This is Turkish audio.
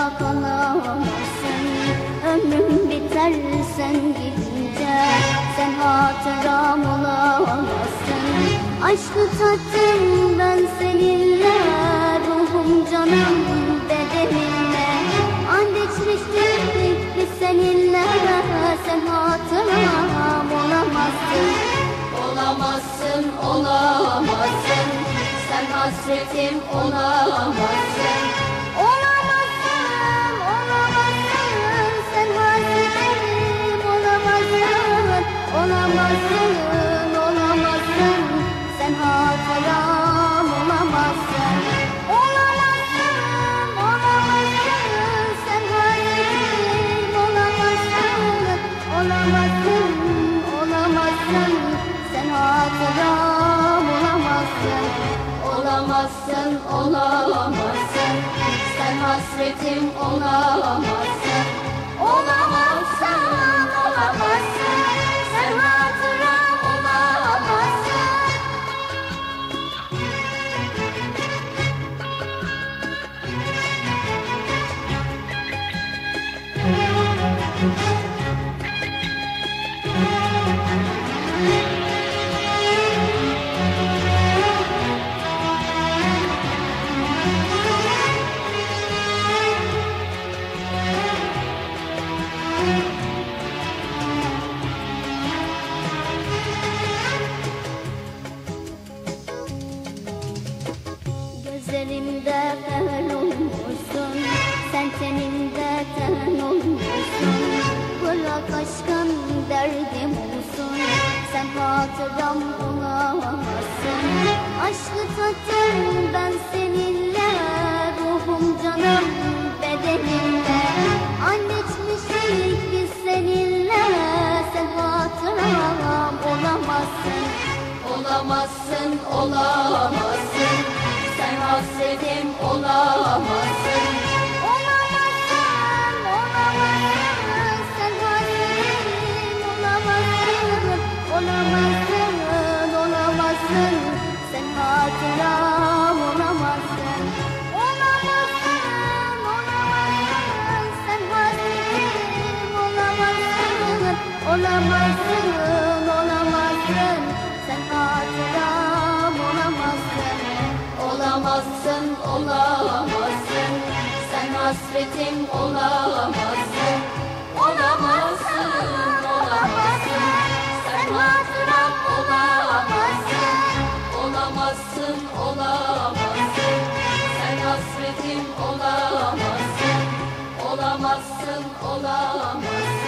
kalamazsın. Ömrüm biter sen gidince, sen hatıram olamazsın. Aşkı tattım ben seninle, ruhum canım bedenimle. And içmiştik biz seninle, sen hatıram olamazsın. Olamazsın, olamazsın, sen hasretim olamazsın. Olamazsın, olamazsın, sen hasretim olamazsın. Olamazsın, olamazsın, sen hatıram olamazsın. Olamazsın, olamazsın, sen hasretim olamazsın. Olamazsın, olamazsın, sen hatıram olamazsın. Olamazsın, olamazsın, sen hasretim olamazsın. Olamazsın, olamazsın, sen hatıram olamazsın. Gözlerimde fer olmuşsun, sen tenimde ten olmuşsun. Bırak aşkın derdim olsun, sen hatıram olamazsın. Aşkı tattım ben seninle, ruhum canım bedenimle. And içmiştik biz seninle, sen hatıram olamazsın. Olamazsın, olamazsın, sen hasretim olamazsın. Olamazsın, olamazsın, sen hasretim olamazsın. Olamazsın, olamazsın, sen hatıram olamazsın. Olamazsın, olamazsın, sen hasretim olamazsın. Olamazsın, olamazsın, sen hatıram olamazsın. Olamazsın, olamazsın, sen hasretim olamazsın. Olamazsın, olamazsın, sen hatıram olamazsın. Olamazsın, olamazsın, sen hasretim olamazsın. Olamazsın, olamazsın.